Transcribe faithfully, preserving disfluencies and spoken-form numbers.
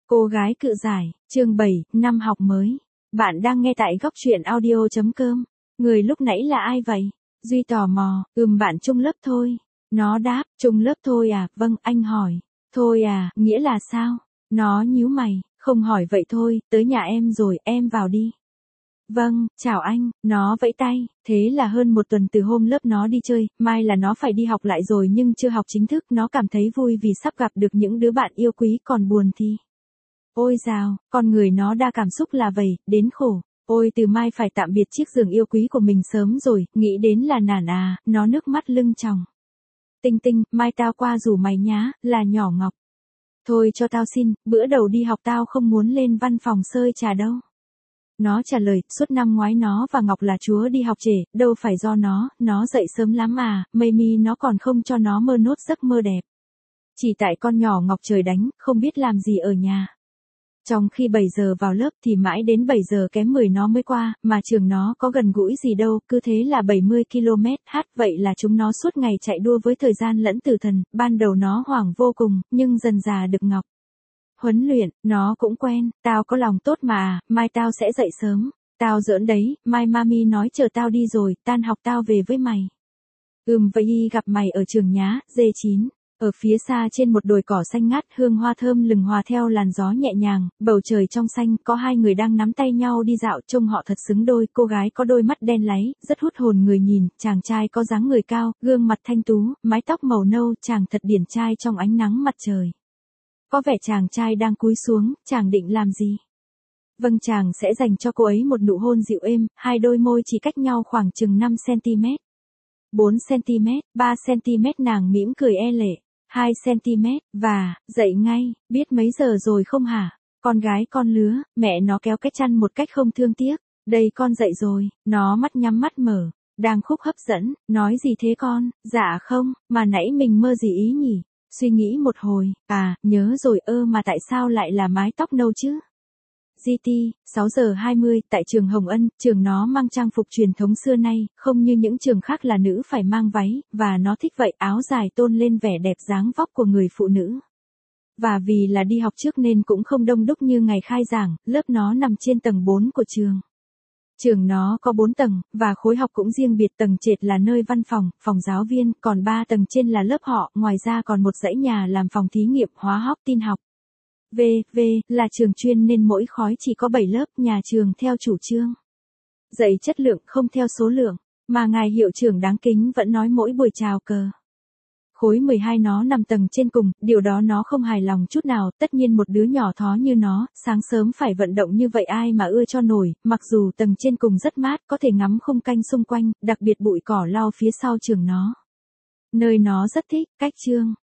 Cô gái cự giải, chương bảy, năm học mới. Bạn đang nghe tại góc truyện audio chấm com. Người lúc nãy là ai vậy? Duy tò mò, ừm bạn chung lớp thôi. Nó đáp, chung lớp thôi à, vâng, anh hỏi. Thôi à, nghĩa là sao? Nó nhíu mày, không hỏi vậy thôi, tới nhà em rồi, em vào đi. Vâng, chào anh, nó vẫy tay, thế là hơn một tuần từ hôm lớp nó đi chơi, mai là nó phải đi học lại rồi nhưng chưa học chính thức, nó cảm thấy vui vì sắp gặp được những đứa bạn yêu quý, còn buồn thì... Ôi dào, con người nó đa cảm xúc là vậy, đến khổ. Ôi từ mai phải tạm biệt chiếc giường yêu quý của mình sớm rồi, nghĩ đến là nản à, nó nước mắt lưng tròng. Tinh Tinh, mai tao qua rủ mày nhá, là nhỏ Ngọc. Thôi cho tao xin, bữa đầu đi học tao không muốn lên văn phòng sơi trà đâu. Nó trả lời, suốt năm ngoái nó và Ngọc là chúa đi học trễ, đâu phải do nó, nó dậy sớm lắm à, mây mi nó còn không cho nó mơ nốt giấc mơ đẹp. Chỉ tại con nhỏ Ngọc trời đánh, không biết làm gì ở nhà. Trong khi bảy giờ vào lớp thì mãi đến bảy giờ kém mười nó mới qua, mà trường nó có gần gũi gì đâu, cứ thế là bảy mươi ki lô mét hát, vậy là chúng nó suốt ngày chạy đua với thời gian lẫn tử thần, ban đầu nó hoảng vô cùng, nhưng dần dà được Ngọc huấn luyện, nó cũng quen, tao có lòng tốt mà, mai tao sẽ dậy sớm, tao giỡn đấy, mai mami nói chờ tao đi rồi, tan học tao về với mày. Ừm vậy gặp mày ở trường nhá, dê chín. Ở phía xa trên một đồi cỏ xanh ngát, hương hoa thơm lừng hòa theo làn gió nhẹ nhàng, bầu trời trong xanh, có hai người đang nắm tay nhau đi dạo, trông họ thật xứng đôi, cô gái có đôi mắt đen láy, rất hút hồn người nhìn, chàng trai có dáng người cao, gương mặt thanh tú, mái tóc màu nâu, chàng thật điển trai trong ánh nắng mặt trời. Có vẻ chàng trai đang cúi xuống, chàng định làm gì? Vâng, chàng sẽ dành cho cô ấy một nụ hôn dịu êm, hai đôi môi chỉ cách nhau khoảng chừng năm xăng-ti-mét. bốn xăng-ti-mét, ba xăng-ti-mét nàng mỉm cười e lệ. hai xăng-ti-mét, và, dậy ngay, biết mấy giờ rồi không hả? Con gái con lứa, mẹ nó kéo cái chăn một cách không thương tiếc. Đây con dậy rồi, nó mắt nhắm mắt mở, đang khúc hấp dẫn, nói gì thế con? Dạ không, mà nãy mình mơ gì ý nhỉ? Suy nghĩ một hồi, à, nhớ rồi ơ mà tại sao lại là mái tóc nâu chứ? giê tê, sáu giờ hai mươi, tại trường Hồng Ân, trường nó mang trang phục truyền thống xưa nay, không như những trường khác là nữ phải mang váy, và nó thích vậy, áo dài tôn lên vẻ đẹp dáng vóc của người phụ nữ. Và vì là đi học trước nên cũng không đông đúc như ngày khai giảng, lớp nó nằm trên tầng bốn của trường. Trường nó có bốn tầng, và khối học cũng riêng biệt, tầng trệt là nơi văn phòng, phòng giáo viên, còn ba tầng trên là lớp họ, ngoài ra còn một dãy nhà làm phòng thí nghiệm hóa học tin học. V, V, là trường chuyên nên mỗi khói chỉ có bảy lớp, nhà trường theo chủ trương dạy chất lượng không theo số lượng, mà ngài hiệu trưởng đáng kính vẫn nói mỗi buổi chào cờ. Khối mười hai nó nằm tầng trên cùng, điều đó nó không hài lòng chút nào, tất nhiên một đứa nhỏ thó như nó, sáng sớm phải vận động như vậy ai mà ưa cho nổi, mặc dù tầng trên cùng rất mát, có thể ngắm khung canh xung quanh, đặc biệt bụi cỏ lau phía sau trường nó. Nơi nó rất thích, cách chương,